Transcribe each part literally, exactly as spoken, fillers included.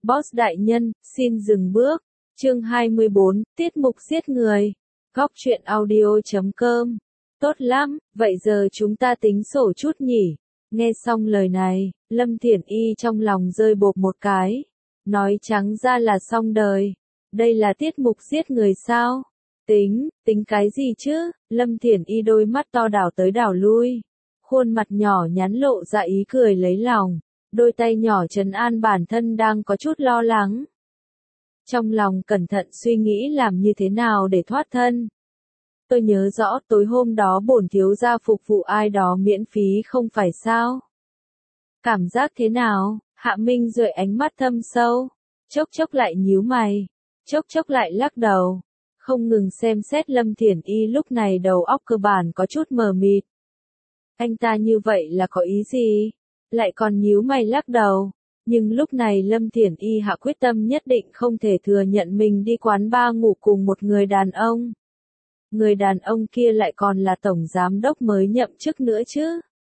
Boss đại nhân, xin dừng bước. Chương hai mươi bốn, tiết mục giết người. Góc truyện audio chấm com. Tốt lắm, vậy giờ chúng ta tính sổ chút nhỉ. Nghe xong lời này, Lâm Thiển Y trong lòng rơi bộp một cái. Nói trắng ra là xong đời. Đây là tiết mục giết người sao? Tính, tính cái gì chứ? Lâm Thiển Y đôi mắt to đảo tới đảo lui. Khuôn mặt nhỏ nhắn lộ ra ý cười lấy lòng. Đôi tay nhỏ trấn an bản thân đang có chút lo lắng. Trong lòng cẩn thận suy nghĩ làm như thế nào để thoát thân. Tôi nhớ rõ tối hôm đó bổn thiếu gia phục vụ ai đó miễn phí không phải sao? Cảm giác thế nào? Hạ Minh Duệ ánh mắt thâm sâu, chốc chốc lại nhíu mày, chốc chốc lại lắc đầu, không ngừng xem xét Lâm Thiển Y lúc này đầu óc cơ bản có chút mờ mịt. Anh ta như vậy là có ý gì? Lại còn nhíu mày lắc đầu. Nhưng lúc này Lâm Thiển Y hạ quyết tâm nhất định không thể thừa nhận mình đi quán bar ngủ cùng một người đàn ông. Người đàn ông kia lại còn là tổng giám đốc mới nhậm chức nữa chứ.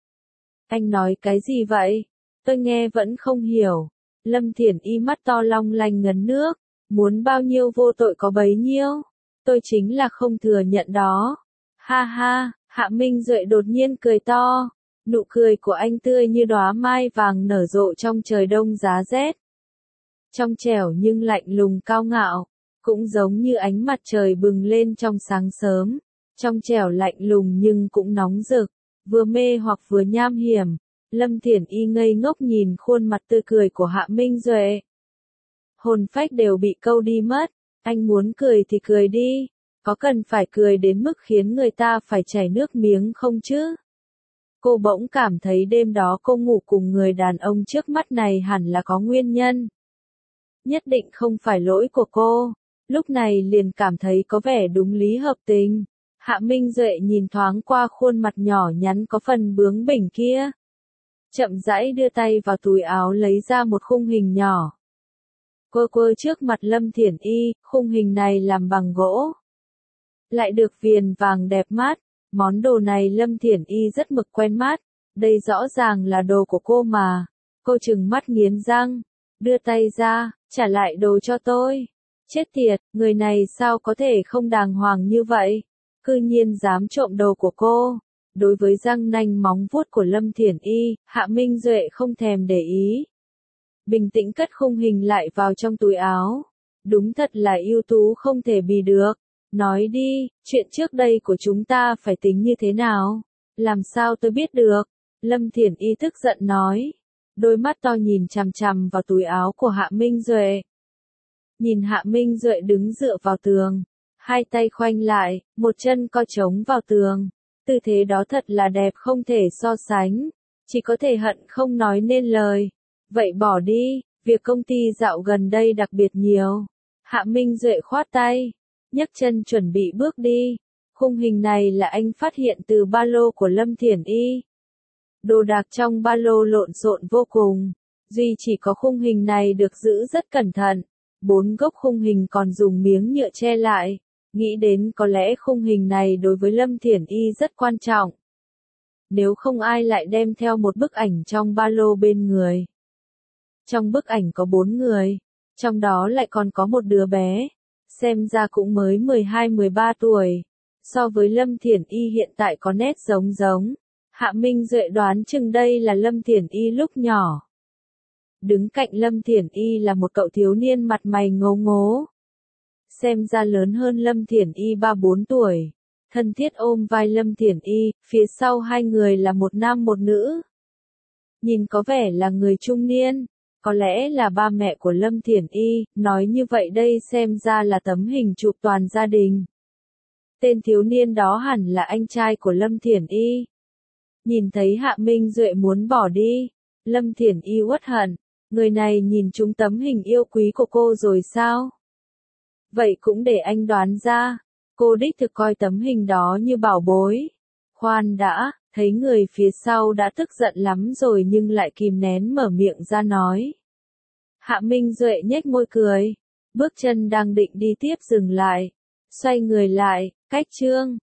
Anh nói cái gì vậy? Tôi nghe vẫn không hiểu. Lâm Thiển Y mắt to long lanh ngấn nước. Muốn bao nhiêu vô tội có bấy nhiêu. Tôi chính là không thừa nhận đó. Ha ha, Hạ Minh Duệ đột nhiên cười to. Nụ cười của anh tươi như đóa mai vàng nở rộ trong trời đông giá rét. Trong trẻo nhưng lạnh lùng cao ngạo, cũng giống như ánh mặt trời bừng lên trong sáng sớm. Trong trẻo lạnh lùng nhưng cũng nóng rực, vừa mê hoặc vừa nham hiểm. Lâm Thiển Y ngây ngốc nhìn khuôn mặt tươi cười của Hạ Minh Duệ. Hồn phách đều bị câu đi mất, anh muốn cười thì cười đi, có cần phải cười đến mức khiến người ta phải chảy nước miếng không chứ? Cô bỗng cảm thấy đêm đó cô ngủ cùng người đàn ông trước mắt này hẳn là có nguyên nhân. Nhất định không phải lỗi của cô. Lúc này liền cảm thấy có vẻ đúng lý hợp tình. Hạ Minh Duệ nhìn thoáng qua khuôn mặt nhỏ nhắn có phần bướng bỉnh kia. Chậm rãi đưa tay vào túi áo lấy ra một khung hình nhỏ. Quơ quơ trước mặt Lâm Thiển Y, khung hình này làm bằng gỗ. Lại được viền vàng đẹp mắt. Món đồ này Lâm Thiển Y rất mực quen mắt, đây rõ ràng là đồ của cô mà. Cô trừng mắt nghiến răng, đưa tay ra, trả lại đồ cho tôi. Chết tiệt, người này sao có thể không đàng hoàng như vậy? Cư nhiên dám trộm đồ của cô. Đối với răng nanh móng vuốt của Lâm Thiển Y, Hạ Minh Duệ không thèm để ý. Bình tĩnh cất khung hình lại vào trong túi áo. Đúng thật là ưu tú không thể bì được. Nói đi, chuyện trước đây của chúng ta phải tính như thế nào? Làm sao tôi biết được? Lâm Thiển Y tức giận nói. Đôi mắt to nhìn chằm chằm vào túi áo của Hạ Minh Duệ. Nhìn Hạ Minh Duệ đứng dựa vào tường. Hai tay khoanh lại, một chân co trống vào tường. Tư thế đó thật là đẹp không thể so sánh. Chỉ có thể hận không nói nên lời. Vậy bỏ đi, việc công ty dạo gần đây đặc biệt nhiều. Hạ Minh Duệ khoát tay. Nhấc chân chuẩn bị bước đi. Khung hình này là anh phát hiện từ ba lô của Lâm Thiển Y. Đồ đạc trong ba lô lộn xộn vô cùng. Duy chỉ có khung hình này được giữ rất cẩn thận. Bốn gốc khung hình còn dùng miếng nhựa che lại. Nghĩ đến có lẽ khung hình này đối với Lâm Thiển Y rất quan trọng. Nếu không ai lại đem theo một bức ảnh trong ba lô bên người. Trong bức ảnh có bốn người. Trong đó lại còn có một đứa bé. Xem ra cũng mới mười hai mười ba tuổi. So với Lâm Thiển Y hiện tại có nét giống giống. Hạ Minh Duệ đoán chừng đây là Lâm Thiển Y lúc nhỏ. Đứng cạnh Lâm Thiển Y là một cậu thiếu niên mặt mày ngố ngố. Xem ra lớn hơn Lâm Thiển Y ba bốn tuổi. Thân thiết ôm vai Lâm Thiển Y, phía sau hai người là một nam một nữ. Nhìn có vẻ là người trung niên. Có lẽ là ba mẹ của Lâm Thiển Y, nói như vậy đây xem ra là tấm hình chụp toàn gia đình. Tên thiếu niên đó hẳn là anh trai của Lâm Thiển Y. Nhìn thấy Hạ Minh Duệ muốn bỏ đi, Lâm Thiển Y uất hận, người này nhìn trúng tấm hình yêu quý của cô rồi sao? Vậy cũng để anh đoán ra, cô đích thực coi tấm hình đó như bảo bối. Khoan đã, thấy người phía sau đã tức giận lắm rồi nhưng lại kìm nén mở miệng ra nói. Hạ Minh Duệ nhếch môi cười, bước chân đang định đi tiếp dừng lại, xoay người lại, cách chương.